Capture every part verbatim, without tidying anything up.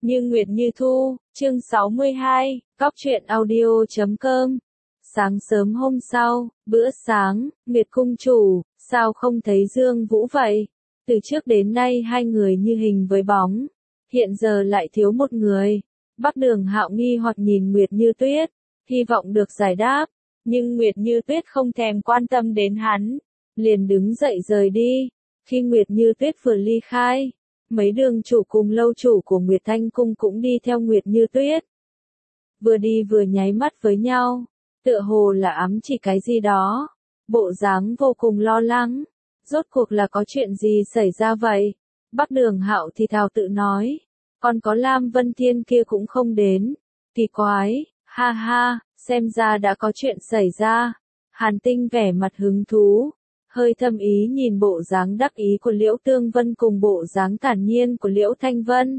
Như Nguyệt Như Thu, chương sáu mươi hai, Cóc truyện audio chấm com. Sáng sớm hôm sau, bữa sáng, Nguyệt cung chủ, sao không thấy Dương Vũ vậy? Từ trước đến nay hai người như hình với bóng, hiện giờ lại thiếu một người. Bắc Đường Hạo nghi hoặc nhìn Nguyệt Như Tuyết, hy vọng được giải đáp, nhưng Nguyệt Như Tuyết không thèm quan tâm đến hắn, liền đứng dậy rời đi. Khi Nguyệt Như Tuyết vừa ly khai, mấy đường chủ cùng lâu chủ của Nguyệt Thanh Cung cũng đi theo Nguyệt Như Tuyết. Vừa đi vừa nháy mắt với nhau, tựa hồ là ám chỉ cái gì đó, bộ dáng vô cùng lo lắng. Rốt cuộc là có chuyện gì xảy ra vậy? Bắc Đường Hạo thì thào tự nói, còn có Lam Vân Thiên kia cũng không đến. Kỳ quái, ha ha, xem ra đã có chuyện xảy ra. Hàn Tinh vẻ mặt hứng thú, hơi thâm ý nhìn bộ dáng đắc ý của Liễu Tương Vân cùng bộ dáng thản nhiên của Liễu Thanh Vân.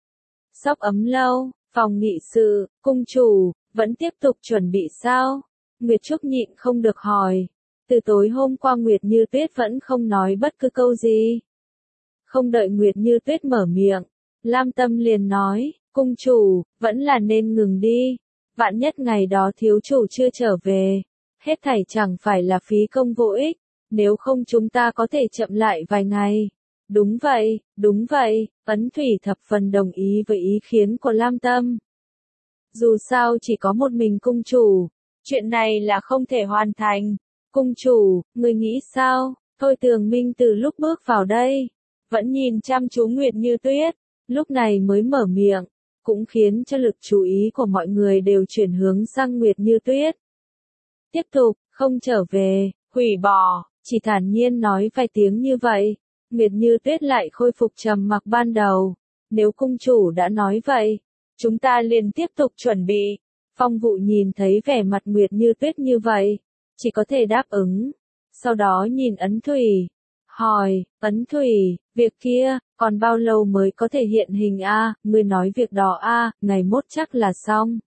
Sóc ấm lâu, phòng nghị sự, cung chủ, vẫn tiếp tục chuẩn bị sao? Nguyệt Trúc nhịn không được hỏi. Từ tối hôm qua Nguyệt Như Tuyết vẫn không nói bất cứ câu gì. Không đợi Nguyệt Như Tuyết mở miệng, Lam Tâm liền nói, cung chủ, vẫn là nên ngừng đi. Vạn nhất ngày đó thiếu chủ chưa trở về, hết thảy chẳng phải là phí công vô ích. Nếu không chúng ta có thể chậm lại vài ngày. Đúng vậy, đúng vậy, Ấn Thủy thập phần đồng ý với ý kiến của Lam Tâm. Dù sao chỉ có một mình cung chủ, chuyện này là không thể hoàn thành. Cung chủ, người nghĩ sao? Thôi Tường Minh từ lúc bước vào đây, vẫn nhìn chăm chú Nguyệt Như Tuyết, lúc này mới mở miệng, cũng khiến cho lực chú ý của mọi người đều chuyển hướng sang Nguyệt Như Tuyết. Tiếp tục, không trở về, hủy bỏ. Chỉ thản nhiên nói vài tiếng như vậy, Nguyệt Như Tuyết lại khôi phục trầm mặc ban đầu. Nếu cung chủ đã nói vậy, chúng ta liền tiếp tục chuẩn bị. Phong Vụ nhìn thấy vẻ mặt Nguyệt Như Tuyết như vậy, chỉ có thể đáp ứng. Sau đó nhìn Ấn Thủy, hỏi, Ấn Thủy, việc kia, còn bao lâu mới có thể hiện hình a? Ngươi nói việc đó a, ngày mốt chắc là xong.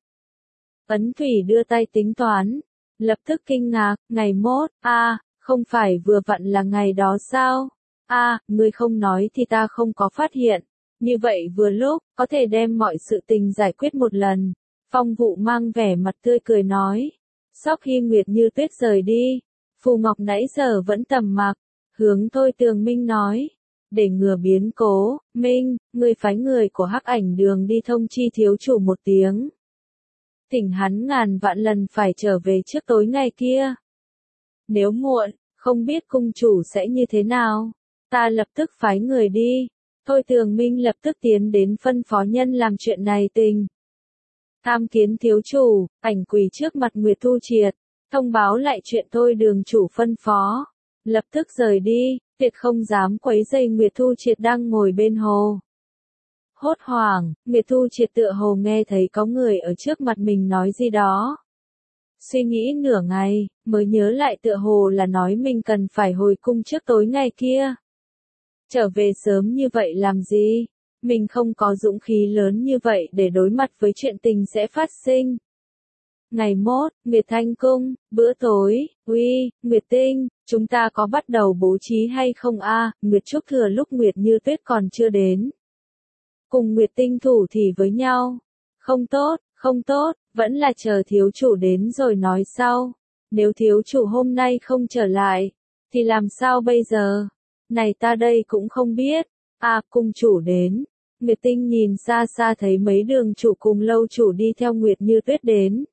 Ấn Thủy đưa tay tính toán, lập tức kinh ngạc, ngày mốt, a. Không phải vừa vặn là ngày đó sao? A, à, ngươi không nói thì ta không có phát hiện. Như vậy vừa lúc, có thể đem mọi sự tình giải quyết một lần. Phong Vụ mang vẻ mặt tươi cười nói. Sau khi Nguyệt Như Tuyết rời đi, Phù Ngọc nãy giờ vẫn tầm mặc, hướng Thôi Tường Minh nói. Để ngừa biến cố, Minh, ngươi phái người của Hắc Ảnh Đường đi thông chi thiếu chủ một tiếng. Thỉnh hắn ngàn vạn lần phải trở về trước tối ngày kia. Nếu muộn, không biết cung chủ sẽ như thế nào. Ta lập tức phái người đi. Thôi Tường Minh lập tức tiến đến phân phó nhân làm chuyện này tình. Tham kiến thiếu chủ, ảnh quỳ trước mặt Nguyệt Thu Triệt, thông báo lại chuyện Thôi Đường chủ phân phó. Lập tức rời đi, tuyệt không dám quấy rầy Nguyệt Thu Triệt đang ngồi bên hồ. Hốt hoảng, Nguyệt Thu Triệt tựa hồ nghe thấy có người ở trước mặt mình nói gì đó. Suy nghĩ nửa ngày, mới nhớ lại tựa hồ là nói mình cần phải hồi cung trước tối ngày kia. Trở về sớm như vậy làm gì? Mình không có dũng khí lớn như vậy để đối mặt với chuyện tình sẽ phát sinh. Ngày mốt, Nguyệt Thanh Cung, bữa tối, uy, Nguyệt Tinh, chúng ta có bắt đầu bố trí hay không a? Nguyệt Trúc thừa lúc Nguyệt Như Tuyết còn chưa đến. Cùng Nguyệt Tinh thủ thì với nhau. Không tốt, không tốt. Vẫn là chờ thiếu chủ đến rồi nói sau. Nếu thiếu chủ hôm nay không trở lại, thì làm sao bây giờ? Này ta đây cũng không biết. À, cung chủ đến. Nguyệt Tinh nhìn xa xa thấy mấy đường chủ cùng lâu chủ đi theo Nguyệt Như Tuyết đến.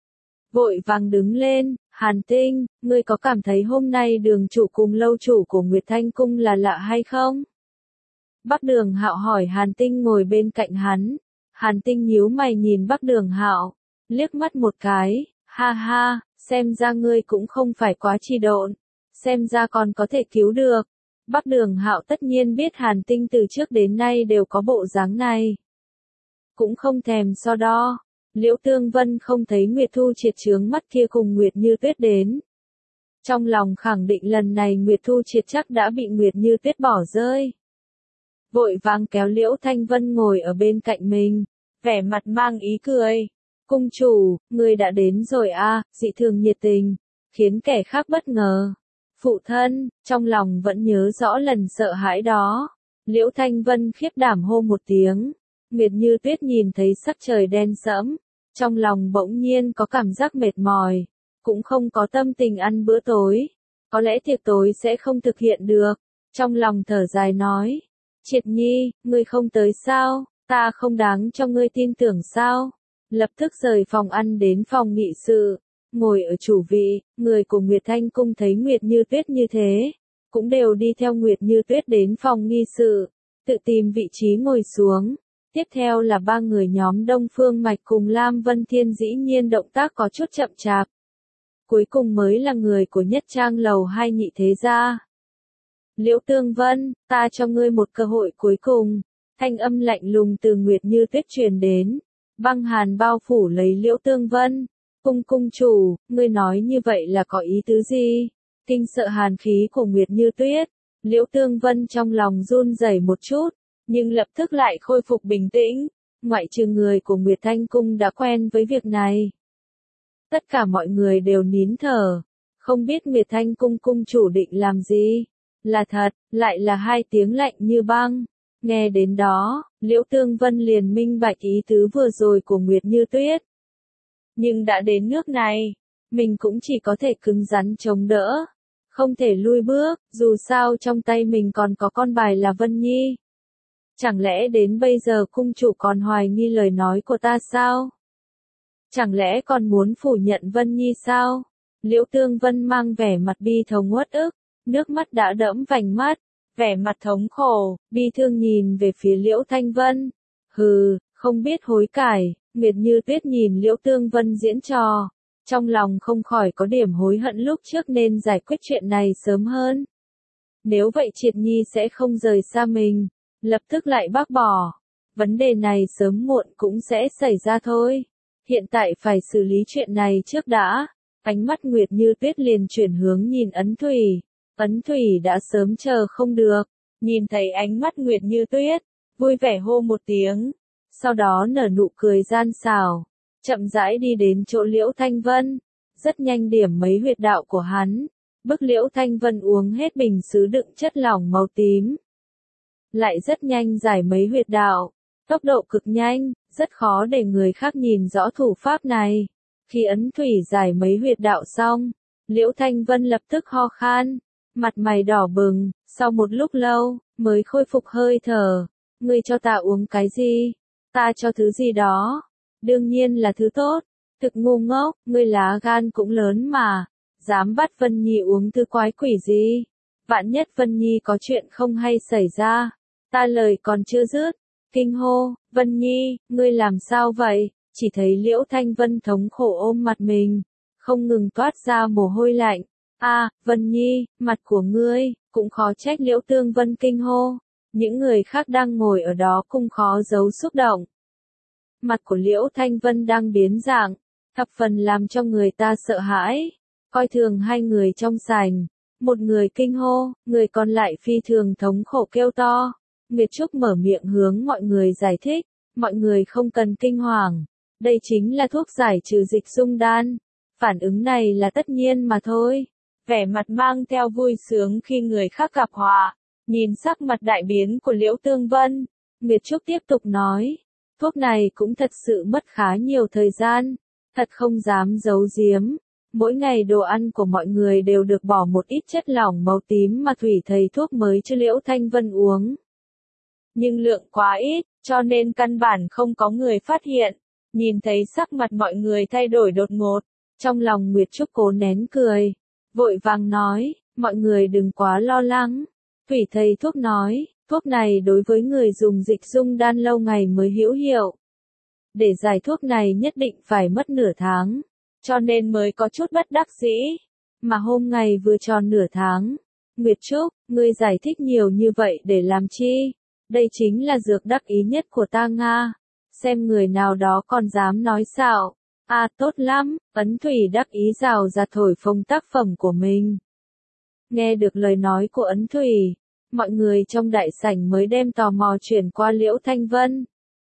Vội vàng đứng lên, Hàn Tinh, ngươi có cảm thấy hôm nay đường chủ cùng lâu chủ của Nguyệt Thanh Cung là lạ hay không? Bắc Đường Hạo hỏi Hàn Tinh ngồi bên cạnh hắn. Hàn Tinh nhíu mày nhìn Bắc Đường Hạo. Liếc mắt một cái, ha ha, xem ra ngươi cũng không phải quá trì độn, xem ra còn có thể cứu được. Bắc Đường Hạo tất nhiên biết Hàn Tinh từ trước đến nay đều có bộ dáng này. Cũng không thèm so đo, Liễu Tương Vân không thấy Nguyệt Thu Triệt trướng mắt kia cùng Nguyệt Như Tuyết đến. Trong lòng khẳng định lần này Nguyệt Thu Triệt chắc đã bị Nguyệt Như Tuyết bỏ rơi. Vội vàng kéo Liễu Thanh Vân ngồi ở bên cạnh mình, vẻ mặt mang ý cười. Cung chủ, người đã đến rồi a, à, dị thường nhiệt tình, khiến kẻ khác bất ngờ. Phụ thân, trong lòng vẫn nhớ rõ lần sợ hãi đó. Liễu Thanh Vân khiếp đảm hô một tiếng. Nguyệt Như Tuyết nhìn thấy sắc trời đen sẫm, trong lòng bỗng nhiên có cảm giác mệt mỏi, cũng không có tâm tình ăn bữa tối, có lẽ tiệc tối sẽ không thực hiện được, trong lòng thở dài nói, Triệt Nhi, ngươi không tới sao, ta không đáng cho ngươi tin tưởng sao, lập tức rời phòng ăn đến phòng nghị sự, ngồi ở chủ vị, người của Nguyệt Thanh Cung thấy Nguyệt Như Tuyết như thế, cũng đều đi theo Nguyệt Như Tuyết đến phòng nghị sự, tự tìm vị trí ngồi xuống. Tiếp theo là ba người nhóm Đông Phương Mạch cùng Lam Vân Thiên dĩ nhiên động tác có chút chậm chạp. Cuối cùng mới là người của Nhất Trang lầu hai Nhị thế gia. Liễu Tương Vân, ta cho ngươi một cơ hội cuối cùng. Thanh âm lạnh lùng từ Nguyệt Như Tuyết truyền đến. Băng hàn bao phủ lấy Liễu Tương Vân. Cung cung chủ, ngươi nói như vậy là có ý tứ gì? Kinh sợ hàn khí của Nguyệt Như Tuyết. Liễu Tương Vân trong lòng run rẩy một chút, nhưng lập tức lại khôi phục bình tĩnh, ngoại trừ người của Nguyệt Thanh Cung đã quen với việc này. Tất cả mọi người đều nín thở, không biết Nguyệt Thanh Cung cung chủ định làm gì, là thật, lại là hai tiếng lạnh như băng. Nghe đến đó, Liễu Tương Vân liền minh bạch ý tứ vừa rồi của Nguyệt Như Tuyết. Nhưng đã đến nước này, mình cũng chỉ có thể cứng rắn chống đỡ, không thể lui bước, dù sao trong tay mình còn có con bài là Vân Nhi. Chẳng lẽ đến bây giờ cung chủ còn hoài nghi lời nói của ta sao? Chẳng lẽ còn muốn phủ nhận Vân Nhi sao? Liễu Tương Vân mang vẻ mặt bi thống uất ức, nước mắt đã đẫm vành mắt, vẻ mặt thống khổ, bi thương nhìn về phía Liễu Thanh Vân. Hừ, không biết hối cải, Nguyệt Như Tuyết nhìn Liễu Tương Vân diễn trò, trong lòng không khỏi có điểm hối hận lúc trước nên giải quyết chuyện này sớm hơn. Nếu vậy Triệt Nhi sẽ không rời xa mình, lập tức lại bác bỏ. Vấn đề này sớm muộn cũng sẽ xảy ra thôi. Hiện tại phải xử lý chuyện này trước đã. Ánh mắt Nguyệt Như Tuyết liền chuyển hướng nhìn Ấn Thủy. Ấn Thủy đã sớm chờ không được. Nhìn thấy ánh mắt Nguyệt Như Tuyết, vui vẻ hô một tiếng. Sau đó nở nụ cười gian xảo. Chậm rãi đi đến chỗ Liễu Thanh Vân. Rất nhanh điểm mấy huyệt đạo của hắn. Bức Liễu Thanh Vân uống hết bình sứ đựng chất lỏng màu tím. Lại rất nhanh giải mấy huyệt đạo. Tốc độ cực nhanh, rất khó để người khác nhìn rõ thủ pháp này. Khi Ấn Thủy giải mấy huyệt đạo xong, Liễu Thanh Vân lập tức ho khan, mặt mày đỏ bừng, sau một lúc lâu, mới khôi phục hơi thở. Ngươi cho ta uống cái gì? Ta cho thứ gì đó. Đương nhiên là thứ tốt. Thực ngu ngốc, ngươi lá gan cũng lớn mà. Dám bắt Vân Nhi uống thứ quái quỷ gì? Vạn nhất Vân Nhi có chuyện không hay xảy ra. Ta lời còn chưa dứt. Kinh hô, Vân Nhi, ngươi làm sao vậy? Chỉ thấy Liễu Thanh Vân thống khổ ôm mặt mình, không ngừng toát ra mồ hôi lạnh. A, à, Vân Nhi, mặt của ngươi, cũng khó trách Liễu Tương Vân kinh hô. Những người khác đang ngồi ở đó cũng khó giấu xúc động. Mặt của Liễu Thanh Vân đang biến dạng, thập phần làm cho người ta sợ hãi. Coi thường hai người trong sảnh, một người kinh hô, người còn lại phi thường thống khổ kêu to. Nguyệt Trúc mở miệng hướng mọi người giải thích, mọi người không cần kinh hoàng, đây chính là thuốc giải trừ dịch dung đan, phản ứng này là tất nhiên mà thôi. Vẻ mặt mang theo vui sướng khi người khác gặp họa, nhìn sắc mặt đại biến của Liễu Tương Vân, Nguyệt Trúc tiếp tục nói, thuốc này cũng thật sự mất khá nhiều thời gian, thật không dám giấu giếm. Mỗi ngày đồ ăn của mọi người đều được bỏ một ít chất lỏng màu tím mà thủy thầy thuốc mới cho Liễu Thanh Vân uống. Nhưng lượng quá ít, cho nên căn bản không có người phát hiện. Nhìn thấy sắc mặt mọi người thay đổi đột ngột, trong lòng Nguyệt Trúc cố nén cười, vội vàng nói, mọi người đừng quá lo lắng. Thủy thầy thuốc nói, thuốc này đối với người dùng dịch dung đan lâu ngày mới hữu hiệu. Để giải thuốc này nhất định phải mất nửa tháng, cho nên mới có chút bất đắc dĩ. Mà hôm ngày vừa tròn nửa tháng, Nguyệt Trúc, ngươi giải thích nhiều như vậy để làm chi? Đây chính là dược đắc ý nhất của ta Nga. Xem người nào đó còn dám nói xạo. À tốt lắm, Ấn Thủy đắc ý rào ra thổi phồng tác phẩm của mình. Nghe được lời nói của Ấn Thủy, mọi người trong đại sảnh mới đem tò mò chuyển qua Liễu Thanh Vân.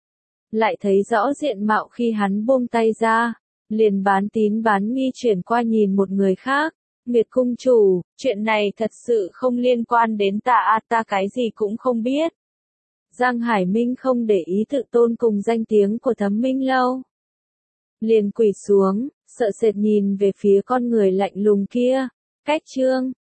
Lại thấy rõ diện mạo khi hắn buông tay ra, liền bán tín bán nghi chuyển qua nhìn một người khác. Nguyệt cung chủ, chuyện này thật sự không liên quan đến ta à, ta cái gì cũng không biết. Giang Hải Minh không để ý tự tôn cùng danh tiếng của Thẩm Minh Lâu. Liền quỳ xuống, sợ sệt nhìn về phía con người lạnh lùng kia. Cách chương